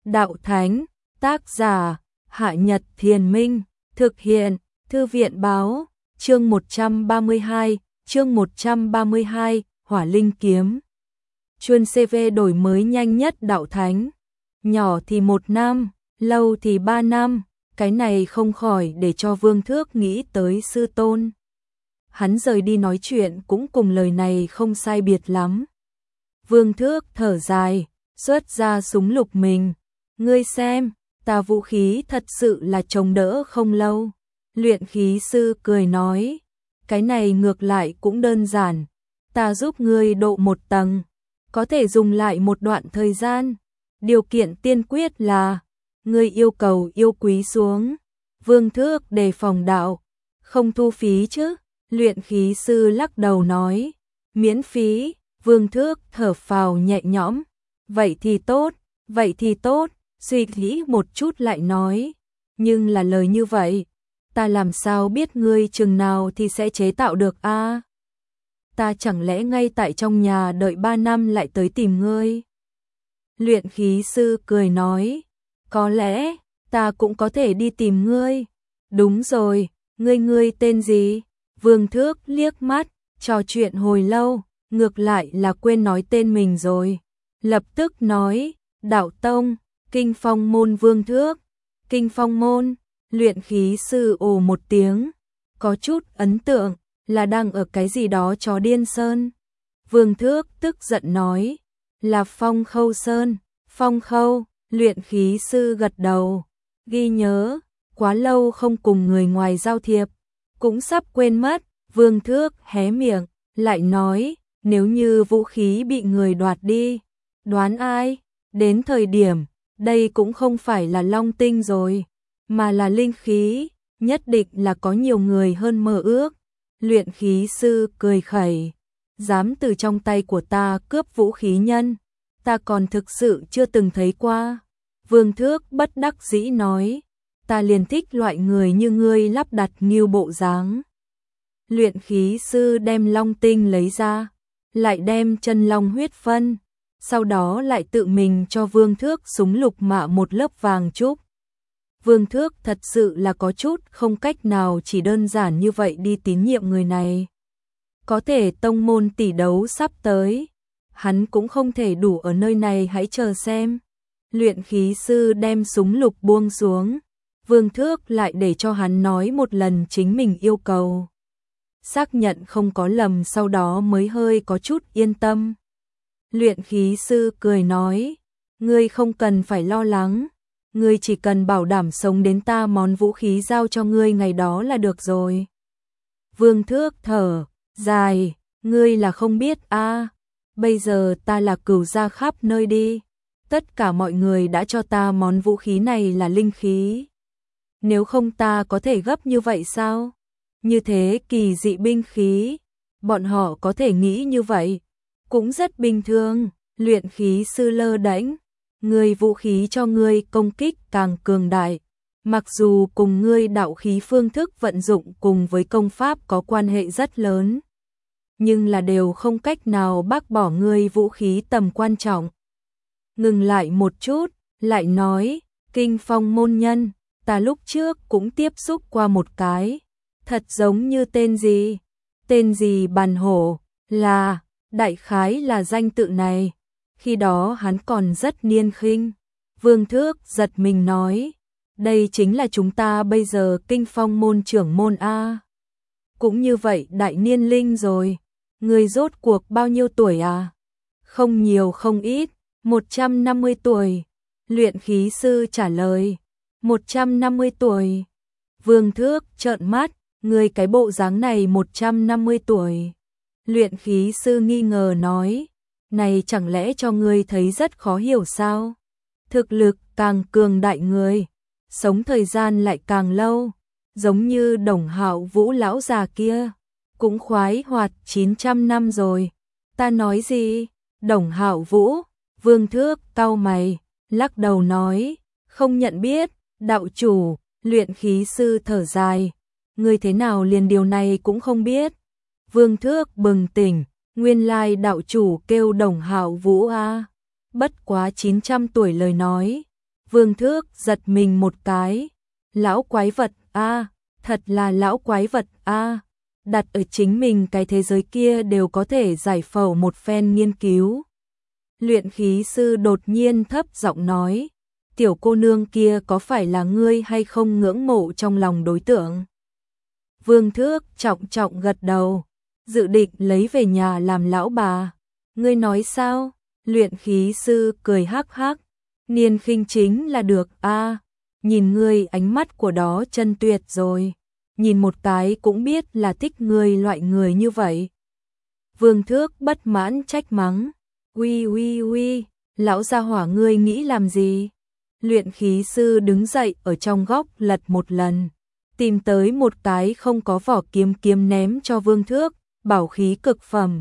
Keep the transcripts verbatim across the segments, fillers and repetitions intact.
đạo thánh, tác giả, Hạ Nhật Thiền Minh, thực hiện, Thư viện báo, chương một trăm ba mươi hai, chương một trăm ba mươi hai, Hỏa Linh Kiếm. Chuyên xê vê đổi mới nhanh nhất đạo thánh, nhỏ thì một năm, lâu thì ba năm, cái này không khỏi để cho Vương Thước nghĩ tới sư tôn. Hắn rời đi nói chuyện cũng cùng lời này không sai biệt lắm. Vương Thước thở dài, xuất ra súng lục mình. Ngươi xem, ta vũ khí thật sự là chống đỡ không lâu. Luyện khí sư cười nói, cái này ngược lại cũng đơn giản. Ta giúp ngươi độ một tầng, có thể dùng lại một đoạn thời gian. Điều kiện tiên quyết là, ngươi yêu cầu yêu quý xuống. Vương Thước đề phòng đạo, không thu phí chứ? Luyện khí sư lắc đầu nói, miễn phí. Vương Thước thở phào nhẹ nhõm, vậy thì tốt, vậy thì tốt. Suy nghĩ một chút lại nói, nhưng là lời như vậy, ta làm sao biết ngươi chừng nào thì sẽ chế tạo được a? À? Ta chẳng lẽ ngay tại trong nhà đợi ba năm lại tới tìm ngươi? Luyện khí sư cười nói, có lẽ ta cũng có thể đi tìm ngươi. Đúng rồi, ngươi ngươi tên gì? Vương Thước liếc mắt, trò chuyện hồi lâu, ngược lại là quên nói tên mình rồi. Lập tức nói, Đạo Tông, Kinh Phong môn Vương Thước. Kinh Phong môn, luyện khí sư ồ một tiếng, có chút ấn tượng, là đang ở cái gì đó chó điên sơn. Vương Thước tức giận nói, là Phong Khâu Sơn. Phong Khâu, luyện khí sư gật đầu, ghi nhớ, quá lâu không cùng người ngoài giao thiệp, cũng sắp quên mất. Vương Thước hé miệng, lại nói, nếu như vũ khí bị người đoạt đi, đoán ai? Đến thời điểm, đây cũng không phải là long tinh rồi, mà là linh khí, nhất định là có nhiều người hơn mơ ước. Luyện khí sư cười khẩy, dám từ trong tay của ta cướp vũ khí nhân, ta còn thực sự chưa từng thấy qua. Vương Thước bất đắc dĩ nói, ta liền thích loại người như ngươi lắp đặt nghiêu bộ dáng. Luyện khí sư đem long tinh lấy ra, lại đem chân long huyết phân, sau đó lại tự mình cho Vương Thước súng lục mạ một lớp vàng trúc. Vương Thước thật sự là có chút không cách nào chỉ đơn giản như vậy đi tín nhiệm người này. Có thể tông môn tỷ đấu sắp tới, hắn cũng không thể đủ ở nơi này hãy chờ xem. Luyện khí sư đem súng lục buông xuống, Vương Thước lại để cho hắn nói một lần chính mình yêu cầu. Xác nhận không có lầm sau đó mới hơi có chút yên tâm. Luyện khí sư cười nói, ngươi không cần phải lo lắng, ngươi chỉ cần bảo đảm sống đến ta món vũ khí giao cho ngươi ngày đó là được rồi. Vương Thước thở dài, ngươi là không biết a, à, bây giờ ta là cửu gia khắp nơi đi, tất cả mọi người đã cho ta món vũ khí này là linh khí. Nếu không ta có thể gấp như vậy sao? Như thế kỳ dị binh khí, bọn họ có thể nghĩ như vậy, cũng rất bình thường. Luyện khí sư lơ đễnh, ngươi vũ khí cho ngươi công kích càng cường đại, mặc dù cùng ngươi đạo khí phương thức vận dụng cùng với công pháp có quan hệ rất lớn, nhưng là đều không cách nào bác bỏ ngươi vũ khí tầm quan trọng. Ngừng lại một chút, lại nói, Kinh Phong môn nhân, ta lúc trước cũng tiếp xúc qua một cái, thật giống như tên gì, tên gì Bàn Hổ, là, đại khái là danh tự này, khi đó hắn còn rất niên khinh. Vương Thước giật mình nói, đây chính là chúng ta bây giờ Kinh Phong môn trưởng môn A. Cũng như vậy đại niên linh rồi, người rốt cuộc bao nhiêu tuổi à? Không nhiều không ít, một trăm năm mươi tuổi. Luyện khí sư trả lời, một trăm năm mươi tuổi. Vương Thước trợn mắt, người cái bộ dáng này một trăm năm mươi tuổi. Luyện khí sư nghi ngờ nói, này chẳng lẽ cho ngươi thấy rất khó hiểu sao? Thực lực càng cường đại người, sống thời gian lại càng lâu, giống như Đồng Hạo Vũ lão già kia, cũng khoái hoạt chín trăm năm rồi. Ta nói gì? Đồng Hạo Vũ? Vương Thước cau mày, lắc đầu nói, không nhận biết. Đạo chủ, luyện khí sư thở dài, ngươi thế nào liền điều này cũng không biết? Vương Thước bừng tỉnh, nguyên lai đạo chủ kêu Đồng Hạo Vũ a, bất quá chín trăm tuổi lời nói, Vương Thước giật mình một cái. Lão quái vật a, thật là lão quái vật a, đặt ở chính mình cái thế giới kia đều có thể giải phẫu một phen nghiên cứu. Luyện khí sư đột nhiên thấp giọng nói, tiểu cô nương kia có phải là ngươi hay không ngưỡng mộ trong lòng đối tượng? Vương Thước trọng trọng gật đầu, dự định lấy về nhà làm lão bà. Ngươi nói sao? Luyện khí sư cười hắc hắc, Niên Khinh chính là được a, nhìn ngươi ánh mắt của đó chân tuyệt rồi, nhìn một cái cũng biết là thích ngươi loại người như vậy. Vương Thước bất mãn trách mắng, uy uy uy, lão gia hỏa ngươi nghĩ làm gì? Luyện khí sư đứng dậy ở trong góc lật một lần, tìm tới một cái không có vỏ kiếm kiếm ném cho Vương Thước, bảo khí cực phẩm.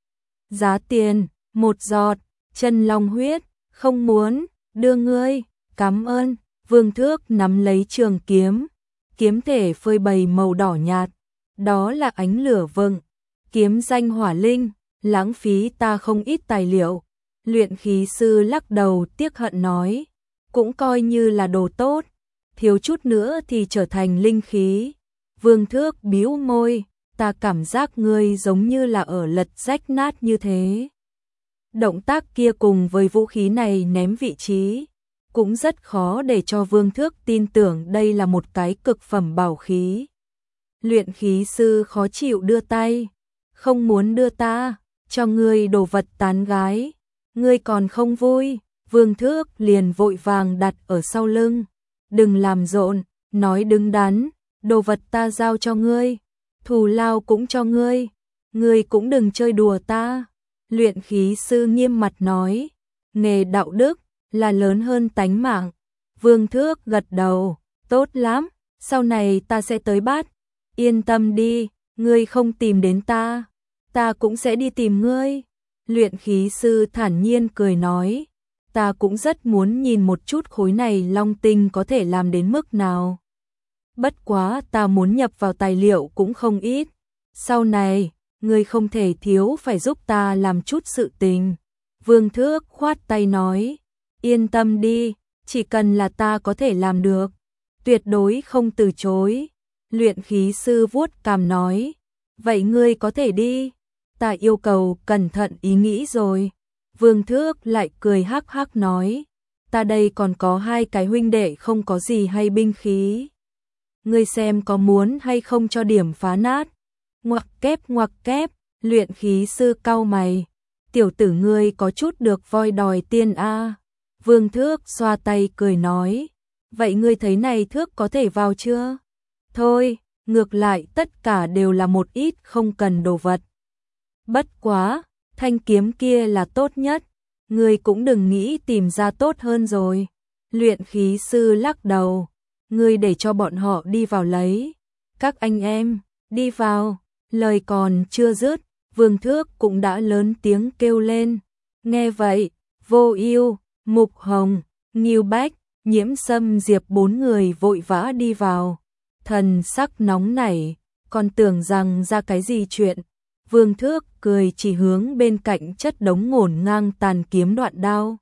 Giá tiền, một giọt, chân long huyết, không muốn, đưa ngươi, cảm ơn. Vương Thước nắm lấy trường kiếm, kiếm thể phơi bày màu đỏ nhạt, đó là ánh lửa vừng, kiếm danh hỏa linh, lãng phí ta không ít tài liệu. Luyện khí sư lắc đầu tiếc hận nói, cũng coi như là đồ tốt, thiếu chút nữa thì trở thành linh khí. Vương Thước bĩu môi, ta cảm giác ngươi giống như là ở lật rách nát như thế. Động tác kia cùng với vũ khí này ném vị trí, cũng rất khó để cho Vương Thước tin tưởng đây là một cái cực phẩm bảo khí. Luyện khí sư khó chịu đưa tay, không muốn đưa ta, cho ngươi đồ vật tán gái, ngươi còn không vui. Vương Thước liền vội vàng đặt ở sau lưng, đừng làm rộn, nói đứng đắn, đồ vật ta giao cho ngươi, thù lao cũng cho ngươi, ngươi cũng đừng chơi đùa ta. Luyện khí sư nghiêm mặt nói, nghề đạo đức là lớn hơn tánh mạng. Vương Thước gật đầu, tốt lắm, sau này ta sẽ tới bắt, yên tâm đi, ngươi không tìm đến ta, ta cũng sẽ đi tìm ngươi. Luyện khí sư thản nhiên cười nói, ta cũng rất muốn nhìn một chút khối này long tinh có thể làm đến mức nào. Bất quá ta muốn nhập vào tài liệu cũng không ít, sau này, ngươi không thể thiếu phải giúp ta làm chút sự tình. Vương Thước khoát tay nói, yên tâm đi, chỉ cần là ta có thể làm được, tuyệt đối không từ chối. Luyện khí sư vuốt cằm nói, vậy ngươi có thể đi, ta yêu cầu cẩn thận ý nghĩ rồi. Vương Thước lại cười hắc hắc nói, ta đây còn có hai cái huynh đệ không có gì hay binh khí, ngươi xem có muốn hay không cho điểm phá nát. Ngoặc kép ngoặc kép, luyện khí sư cau mày, tiểu tử ngươi có chút được voi đòi tiên a. Vương Thước xoa tay cười nói, vậy ngươi thấy này Thước có thể vào chưa? Thôi, ngược lại tất cả đều là một ít không cần đồ vật. Bất quá, thanh kiếm kia là tốt nhất, ngươi cũng đừng nghĩ tìm ra tốt hơn rồi. Luyện khí sư lắc đầu, ngươi để cho bọn họ đi vào lấy. Các anh em, đi vào. Lời còn chưa dứt, Vương Thước cũng đã lớn tiếng kêu lên. Nghe vậy, Vô Ưu, Mục Hồng, Ngưu Bách, Nhiễm Sâm Diệp bốn người vội vã đi vào. Thần sắc nóng nảy, còn tưởng rằng ra cái gì chuyện. Vương Thước cười chỉ hướng bên cạnh chất đống ngổn ngang tàn kiếm đoạn đao.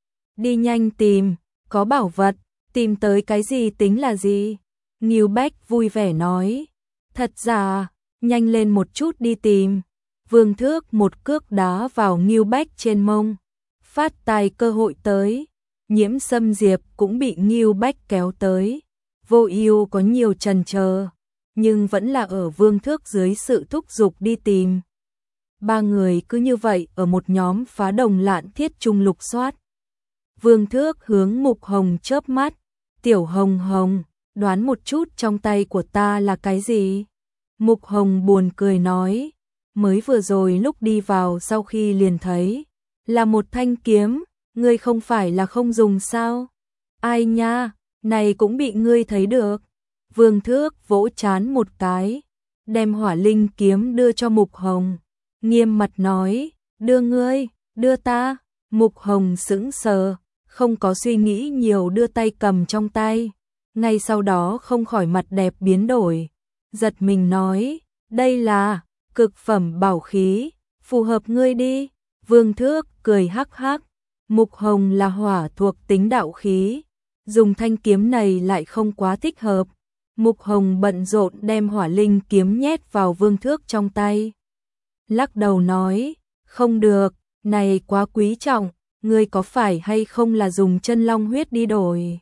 Đi nhanh tìm, có bảo vật, tìm tới cái gì tính là gì? Ngưu Bách vui vẻ nói. Thật ra, nhanh lên một chút đi tìm. Vương Thước một cước đá vào Ngưu Bách trên mông, phát tài cơ hội tới. Nhiễm Sâm Diệp cũng bị Ngưu Bách kéo tới. Vô Ưu có nhiều chần chờ, nhưng vẫn là ở Vương Thước dưới sự thúc giục đi tìm. Ba người cứ như vậy ở một nhóm phá đồng lạn thiết trung lục soát. Vương Thước hướng Mục Hồng chớp mắt, tiểu Hồng Hồng, đoán một chút trong tay của ta là cái gì? Mục Hồng buồn cười nói, mới vừa rồi lúc đi vào sau khi liền thấy, là một thanh kiếm, ngươi không phải là không dùng sao? Ai nha, này cũng bị ngươi thấy được. Vương Thước vỗ trán một cái, đem hỏa linh kiếm đưa cho Mục Hồng, nghiêm mặt nói, đưa ngươi, đưa ta. Mục Hồng sững sờ, không có suy nghĩ nhiều đưa tay cầm trong tay, ngay sau đó không khỏi mặt đẹp biến đổi. Giật mình nói, đây là cực phẩm bảo khí, phù hợp ngươi đi. Vương Thước cười hắc hắc, Mục Hồng là hỏa thuộc tính đạo khí, dùng thanh kiếm này lại không quá thích hợp. Mục Hồng bận rộn đem hỏa linh kiếm nhét vào Vương Thước trong tay. Lắc đầu nói, không được, này quá quý trọng, ngươi có phải hay không là dùng chân long huyết đi đổi?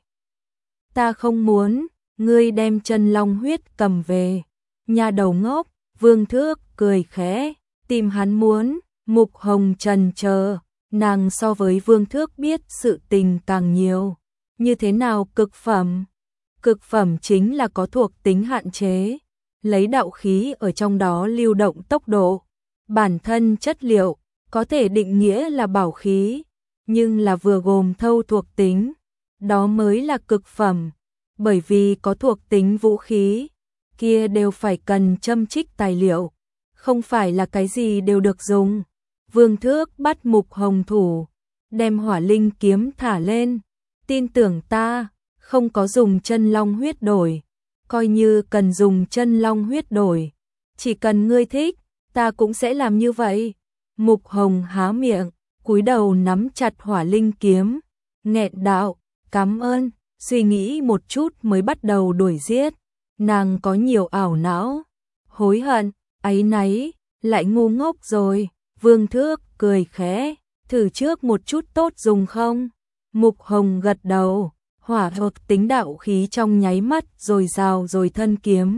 Ta không muốn, ngươi đem chân long huyết cầm về. Nhà đầu ngốc, Vương Thước cười khẽ, tìm hắn muốn. Mục Hồng trần chờ, nàng so với Vương Thước biết sự tình càng nhiều. Như thế nào cực phẩm? Cực phẩm chính là có thuộc tính hạn chế, lấy đạo khí ở trong đó lưu động tốc độ. Bản thân chất liệu có thể định nghĩa là bảo khí, nhưng là vừa gồm thâu thuộc tính, đó mới là cực phẩm. Bởi vì có thuộc tính vũ khí, kia đều phải cần châm trích tài liệu, không phải là cái gì đều được dùng. Vương Thước bắt Mục Hồng thủ, đem hỏa linh kiếm thả lên. Tin tưởng ta, không có dùng chân long huyết đổi, coi như cần dùng chân long huyết đổi, chỉ cần ngươi thích, ta cũng sẽ làm như vậy. Mục Hồng há miệng, cúi đầu nắm chặt hỏa linh kiếm, nghẹn đạo, cảm ơn, suy nghĩ một chút mới bắt đầu đuổi giết. Nàng có nhiều ảo não, hối hận, áy náy, lại ngu ngốc rồi. Vương Thước cười khẽ, thử trước một chút tốt dùng không? Mục Hồng gật đầu, hỏa thuộc tính đạo khí trong nháy mắt rồi rào rồi thân kiếm.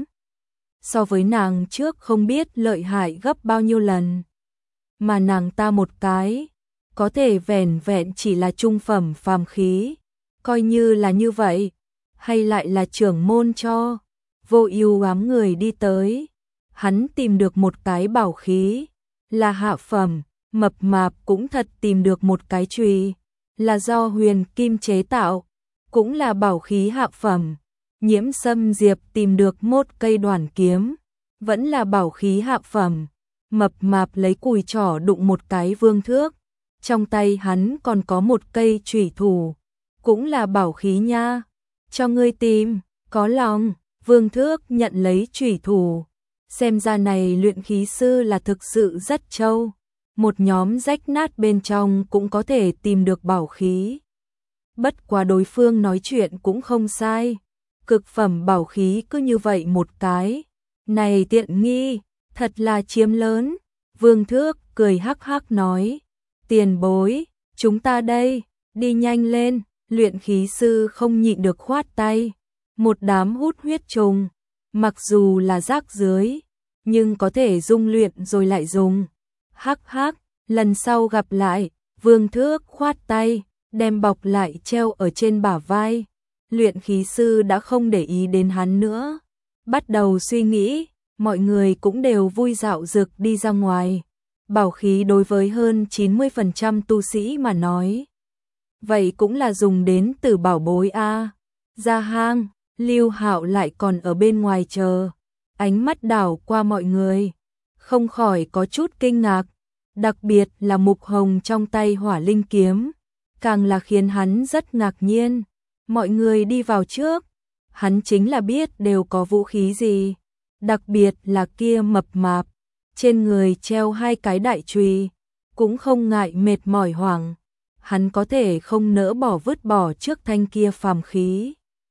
So với nàng trước không biết lợi hại gấp bao nhiêu lần. Mà nàng ta một cái, có thể vẻn vẹn chỉ là trung phẩm phàm khí. Coi như là như vậy, hay lại là trưởng môn cho. Vô Ưu ám người đi tới, hắn tìm được một cái bảo khí, là hạ phẩm. Mập Mạp cũng thật tìm được một cái chùy, là do huyền kim chế tạo, cũng là bảo khí hạ phẩm. Nhiễm Sâm Diệp tìm được một cây đoản kiếm, vẫn là bảo khí hạ phẩm. Mập Mạp lấy cùi trỏ đụng một cái Vương Thước, trong tay hắn còn có một cây chủy thủ, cũng là bảo khí nha. Cho ngươi tìm, có lòng. Vương Thước nhận lấy chủy thủ, xem ra này luyện khí sư là thực sự rất trâu. Một nhóm rách nát bên trong cũng có thể tìm được bảo khí. Bất quá đối phương nói chuyện cũng không sai, cực phẩm bảo khí cứ như vậy một cái, này tiện nghi, thật là chiếm lớn. Vương Thước cười hắc hắc nói, tiền bối, chúng ta đây, đi nhanh lên. Luyện khí sư không nhịn được khoát tay, một đám hút huyết trùng, mặc dù là rác rưới, nhưng có thể dung luyện rồi lại dùng. Hắc hắc, lần sau gặp lại. Vương Thước khoát tay, đem bọc lại treo ở trên bả vai. Luyện khí sư đã không để ý đến hắn nữa, bắt đầu suy nghĩ. Mọi người cũng đều vui dạo dực đi ra ngoài. Bảo khí đối với hơn chín mươi phần trăm tu sĩ mà nói, vậy cũng là dùng đến từ bảo bối a. Ra hang, Lưu Hạo lại còn ở bên ngoài chờ, ánh mắt đảo qua mọi người, không khỏi có chút kinh ngạc, đặc biệt là Mục Hồng trong tay hỏa linh kiếm, càng là khiến hắn rất ngạc nhiên. Mọi người đi vào trước, hắn chính là biết đều có vũ khí gì, đặc biệt là kia Mập Mạp, trên người treo hai cái đại chùy, cũng không ngại mệt mỏi hoảng. Hắn có thể không nỡ bỏ vứt bỏ trước thanh kia phàm khí.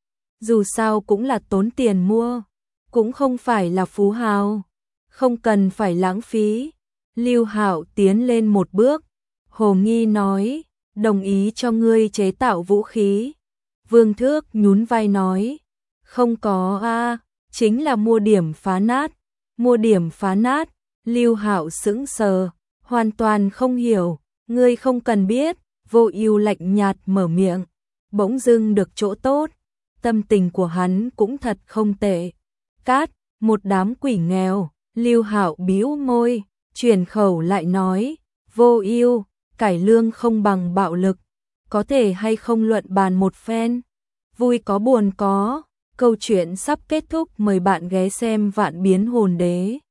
Dù sao cũng là tốn tiền mua, cũng không phải là phú hào, không cần phải lãng phí. Lưu Hạo tiến lên một bước, hồ nghi nói, đồng ý cho ngươi chế tạo vũ khí. Vương Thước nhún vai nói, không có a, chính là mua điểm phá nát. Mua điểm phá nát? Lưu Hạo sững sờ, hoàn toàn không hiểu. Ngươi không cần biết. Vô Ưu lạnh nhạt mở miệng, bỗng dưng được chỗ tốt, tâm tình của hắn cũng thật không tệ. Cát, một đám quỷ nghèo. Lưu Hạo bĩu môi, chuyển khẩu lại nói, Vô Ưu, cải lương không bằng bạo lực, có thể hay không luận bàn một phen? Vui có buồn có. Câu chuyện sắp kết thúc, mời bạn ghé xem Vạn Biến Hồn Đế.